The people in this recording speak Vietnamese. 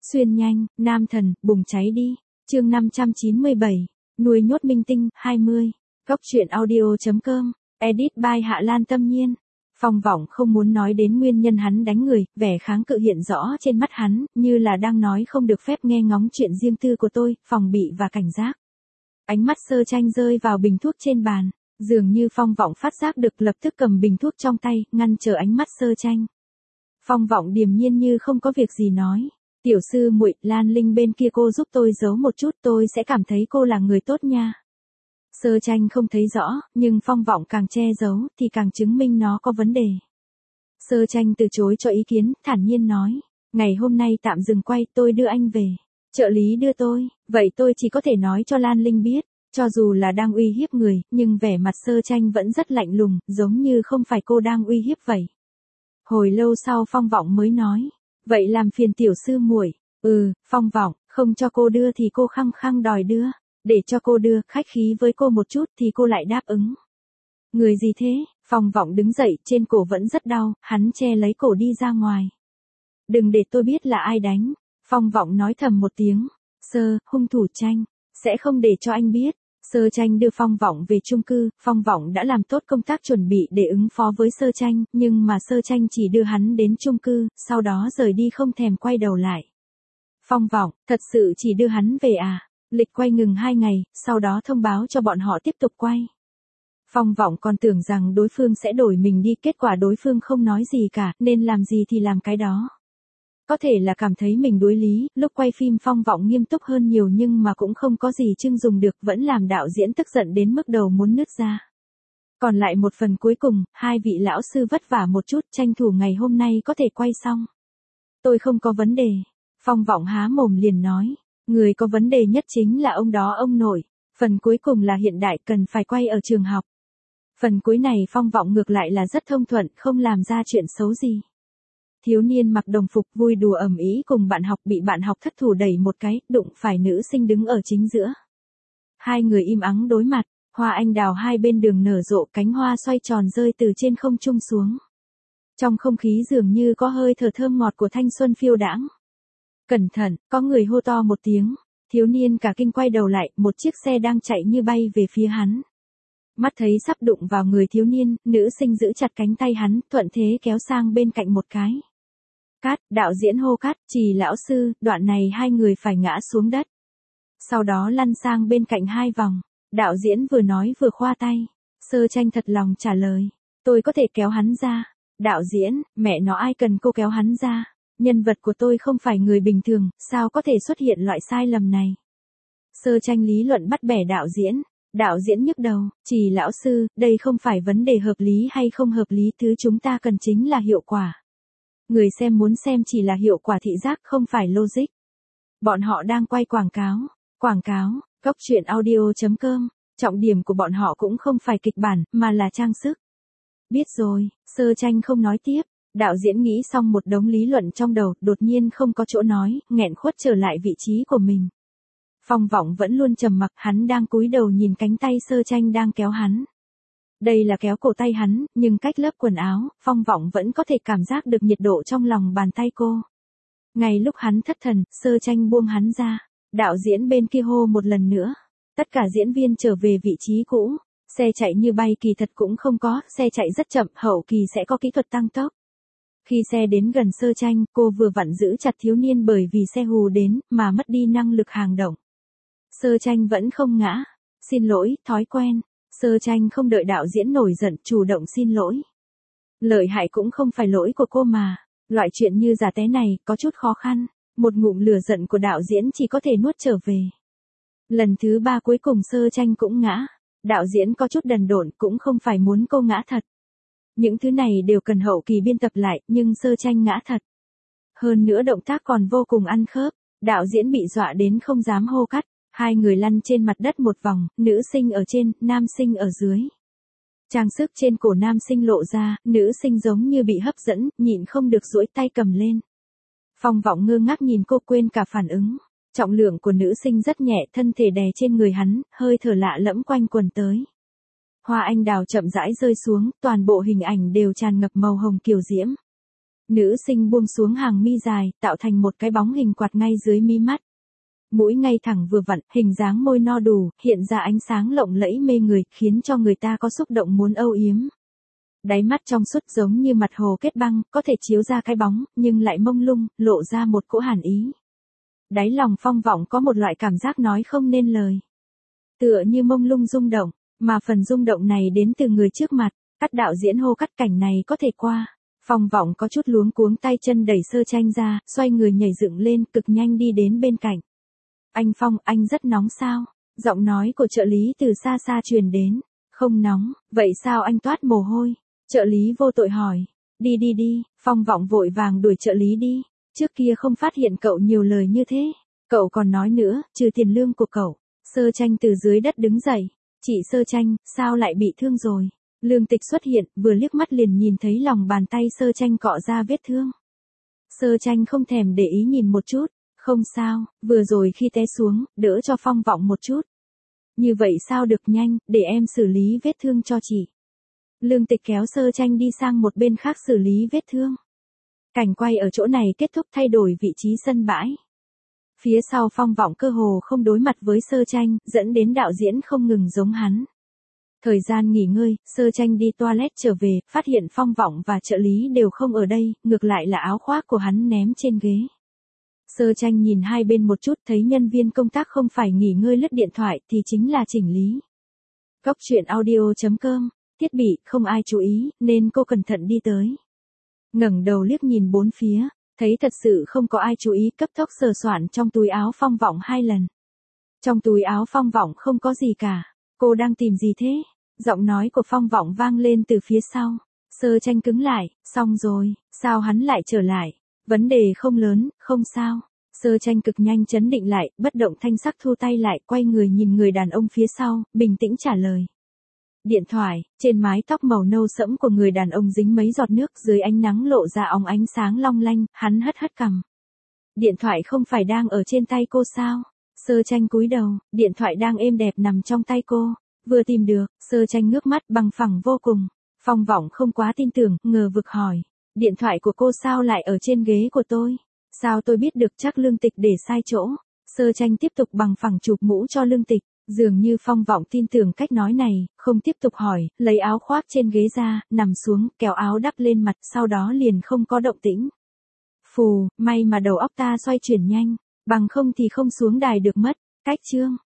Xuyên nhanh, nam thần, bùng cháy đi. Chương 597, nuôi nhốt minh tinh, 20. Góc truyện audio.com, edit by Hạ Lan Tâm Nhiên. Phong Vọng không muốn nói đến nguyên nhân hắn đánh người, vẻ kháng cự hiện rõ trên mắt hắn, như là đang nói không được phép nghe ngóng chuyện riêng tư của tôi, phòng bị và cảnh giác. Ánh mắt Sơ Tranh rơi vào bình thuốc trên bàn, dường như Phong Vọng phát giác được lập tức cầm bình thuốc trong tay, ngăn trở ánh mắt Sơ Tranh. Phong Vọng điềm nhiên như không có việc gì nói. Tiểu sư muội, Lan Linh bên kia cô giúp tôi giấu một chút, tôi sẽ cảm thấy cô là người tốt nha. Sơ Tranh không thấy rõ, nhưng Phong Vọng càng che giấu thì càng chứng minh nó có vấn đề. Sơ Tranh từ chối cho ý kiến, thản nhiên nói, ngày hôm nay tạm dừng quay, tôi đưa anh về. Trợ lý đưa tôi, vậy tôi chỉ có thể nói cho Lan Linh biết, cho dù là đang uy hiếp người, nhưng vẻ mặt Sơ Tranh vẫn rất lạnh lùng, giống như không phải cô đang uy hiếp vậy. Hồi lâu sau Phong Vọng mới nói, vậy làm phiền tiểu sư muội. Phong Vọng, không cho cô đưa thì cô khăng khăng đòi đưa, để cho cô đưa, khách khí với cô một chút thì cô lại đáp ứng. Người gì thế? Phong Vọng đứng dậy, trên cổ vẫn rất đau, hắn che lấy cổ đi ra ngoài. Đừng để tôi biết là ai đánh. Phong Vọng nói thầm một tiếng, hung thủ Tranh, sẽ không để cho anh biết. Sơ Tranh đưa Phong Vọng về chung cư, Phong Vọng đã làm tốt công tác chuẩn bị để ứng phó với Sơ Tranh, nhưng mà Sơ Tranh chỉ đưa hắn đến chung cư, sau đó rời đi không thèm quay đầu lại. Phong Vọng, thật sự chỉ đưa hắn về à? Lịch quay ngừng 2 ngày, sau đó thông báo cho bọn họ tiếp tục quay. Phong Vọng còn tưởng rằng đối phương sẽ đổi mình đi, kết quả đối phương không nói gì cả, nên làm gì thì làm cái đó. Có thể là cảm thấy mình đối lý, lúc quay phim Phong Vọng nghiêm túc hơn nhiều nhưng mà cũng không có gì trưng dùng được, vẫn làm đạo diễn tức giận đến mức đầu muốn nứt ra. Còn lại một phần cuối cùng, hai vị lão sư vất vả một chút, tranh thủ ngày hôm nay có thể quay xong. Tôi không có vấn đề. Phong Vọng há mồm liền nói, người có vấn đề nhất chính là ông đó ông nội. Phần cuối cùng là hiện đại, cần phải quay ở trường học. Phần cuối này Phong Vọng ngược lại là rất thông thuận, không làm ra chuyện xấu gì. Thiếu niên mặc đồng phục vui đùa ầm ĩ cùng bạn học, bị bạn học thất thủ đẩy một cái, đụng phải nữ sinh đứng ở chính giữa. Hai người im ắng đối mặt, hoa anh đào hai bên đường nở rộ, cánh hoa xoay tròn rơi từ trên không trung xuống. Trong không khí dường như có hơi thở thơm ngọt của thanh xuân phiêu đãng. Cẩn thận, có người hô to một tiếng, thiếu niên cả kinh quay đầu lại, một chiếc xe đang chạy như bay về phía hắn. Mắt thấy sắp đụng vào người thiếu niên, nữ sinh giữ chặt cánh tay hắn, thuận thế kéo sang bên cạnh một cái. Cắt, đạo diễn hô cắt, Trì lão sư, đoạn này hai người phải ngã xuống đất. Sau đó lăn sang bên cạnh 2 vòng, đạo diễn vừa nói vừa khoa tay. Sơ Tranh thật lòng trả lời, tôi có thể kéo hắn ra. Đạo diễn, mẹ nó ai cần cô kéo hắn ra, nhân vật của tôi không phải người bình thường, sao có thể xuất hiện loại sai lầm này. Sơ Tranh lý luận bắt bẻ đạo diễn nhức đầu, Trì lão sư, đây không phải vấn đề hợp lý hay không hợp lý, thứ chúng ta cần chính là hiệu quả. Người xem muốn xem chỉ là hiệu quả thị giác, không phải logic. Bọn họ đang quay quảng cáo, góc truyện audio.com, trọng điểm của bọn họ cũng không phải kịch bản, mà là trang sức. Biết rồi, Sơ Tranh không nói tiếp, đạo diễn nghĩ xong một đống lý luận trong đầu, đột nhiên không có chỗ nói, nghẹn khuất trở lại vị trí của mình. Phong Vọng vẫn luôn trầm mặc, hắn đang cúi đầu nhìn cánh tay Sơ Tranh đang kéo hắn. Đây là kéo cổ tay hắn, nhưng cách lớp quần áo, Phong Vọng vẫn có thể cảm giác được nhiệt độ trong lòng bàn tay cô. Ngay lúc hắn thất thần, Sơ Tranh buông hắn ra. Đạo diễn bên kia hô một lần nữa. Tất cả diễn viên trở về vị trí cũ. Xe chạy như bay kỳ thật cũng không có, xe chạy rất chậm, hậu kỳ sẽ có kỹ thuật tăng tốc. Khi xe đến gần Sơ Tranh, cô vừa vặn giữ chặt thiếu niên bởi vì xe hù đến, mà mất đi năng lực hàng động. Sơ Tranh vẫn không ngã. Xin lỗi, thói quen. Sơ Tranh không đợi đạo diễn nổi giận, chủ động xin lỗi. Lợi hại cũng không phải lỗi của cô mà. Loại chuyện như giả té này, có chút khó khăn. Một ngụm lửa giận của đạo diễn chỉ có thể nuốt trở về. Lần thứ 3 cuối cùng Sơ Tranh cũng ngã. Đạo diễn có chút đần độn, cũng không phải muốn cô ngã thật. Những thứ này đều cần hậu kỳ biên tập lại, nhưng Sơ Tranh ngã thật. Hơn nữa động tác còn vô cùng ăn khớp. Đạo diễn bị dọa đến không dám hô cắt. Hai người lăn trên mặt đất một vòng, nữ sinh ở trên, nam sinh ở dưới. Trang sức trên cổ nam sinh lộ ra, nữ sinh giống như bị hấp dẫn, nhịn không được duỗi tay cầm lên. Phong Vọng ngơ ngác nhìn cô, quên cả phản ứng. Trọng lượng của nữ sinh rất nhẹ, thân thể đè trên người hắn, hơi thở lạ lẫm quanh quần tới. Hoa anh đào chậm rãi rơi xuống, toàn bộ hình ảnh đều tràn ngập màu hồng kiều diễm. Nữ sinh buông xuống hàng mi dài, tạo thành một cái bóng hình quạt ngay dưới mí mắt. Mũi ngay thẳng vừa vặn, hình dáng môi no đủ, hiện ra ánh sáng lộng lẫy mê người, khiến cho người ta có xúc động muốn âu yếm. Đáy mắt trong suốt giống như mặt hồ kết băng, có thể chiếu ra cái bóng, nhưng lại mông lung, lộ ra một cỗ hàn ý. Đáy lòng Phong Vọng có một loại cảm giác nói không nên lời. Tựa như mông lung rung động, mà phần rung động này đến từ người trước mặt, các đạo diễn hô cắt cảnh này có thể qua. Phong Vọng có chút luống cuống tay chân đẩy Sơ Tranh ra, xoay người nhảy dựng lên, cực nhanh đi đến bên cạnh. Anh Phong, anh rất nóng sao? Giọng nói của trợ lý từ xa xa truyền đến. Không nóng, vậy sao anh toát mồ hôi? Trợ lý vô tội hỏi. Đi đi đi, Phong Vọng vội vàng đuổi trợ lý đi. Trước kia không phát hiện cậu nhiều lời như thế. Cậu còn nói nữa, trừ tiền lương của cậu. Sơ Tranh từ dưới đất đứng dậy. Chị Sơ Tranh, sao lại bị thương rồi? Lương Tịch xuất hiện, vừa liếc mắt liền nhìn thấy lòng bàn tay Sơ Tranh cọ ra vết thương. Sơ Tranh không thèm để ý nhìn một chút. Không sao, vừa rồi khi té xuống, đỡ cho Phong Vọng một chút. Như vậy sao được, nhanh, để em xử lý vết thương cho chị. Lương Tịch kéo Sơ Tranh đi sang một bên khác xử lý vết thương. Cảnh quay ở chỗ này kết thúc, thay đổi vị trí sân bãi. Phía sau Phong Vọng cơ hồ không đối mặt với Sơ Tranh, dẫn đến đạo diễn không ngừng giống hắn. Thời gian nghỉ ngơi, Sơ Tranh đi toilet trở về, phát hiện Phong Vọng và trợ lý đều không ở đây, ngược lại là áo khoác của hắn ném trên ghế. Sơ Tranh nhìn hai bên một chút, thấy nhân viên công tác không phải nghỉ ngơi lướt điện thoại thì chính là chỉnh lý. Góc truyện audio.com, thiết bị không ai chú ý, nên cô cẩn thận đi tới. Ngẩng đầu liếc nhìn bốn phía, thấy thật sự không có ai chú ý, cấp tốc sờ soạn trong túi áo Phong Vọng 2 lần. Trong túi áo Phong Vọng không có gì cả. Cô đang tìm gì thế? Giọng nói của Phong Vọng vang lên từ phía sau. Sơ Tranh cứng lại, xong rồi, sao hắn lại trở lại? Vấn đề không lớn, không sao. Sơ Tranh cực nhanh chấn định lại, bất động thanh sắc thu tay lại, quay người nhìn người đàn ông phía sau, bình tĩnh trả lời. Điện thoại, trên mái tóc màu nâu sẫm của người đàn ông dính mấy giọt nước, dưới ánh nắng lộ ra óng ánh sáng long lanh, hắn hất hất cằm. Điện thoại không phải đang ở trên tay cô sao? Sơ Tranh cúi đầu, điện thoại đang êm đẹp nằm trong tay cô. Vừa tìm được, Sơ Tranh ngước mắt bằng phẳng vô cùng. Phong Vọng không quá tin tưởng, ngờ vực hỏi. Điện thoại của cô sao lại ở trên ghế của tôi? Sao tôi biết được, chắc Lương Tịch để sai chỗ. Sơ Tranh tiếp tục bằng phẳng chụp mũ cho Lương Tịch. Dường như Phong Vọng tin tưởng cách nói này, không tiếp tục hỏi, lấy áo khoác trên ghế ra, nằm xuống, kéo áo đắp lên mặt, sau đó liền không có động tĩnh. Phù, may mà đầu óc ta xoay chuyển nhanh, bằng không thì không xuống đài được mất. Cách chương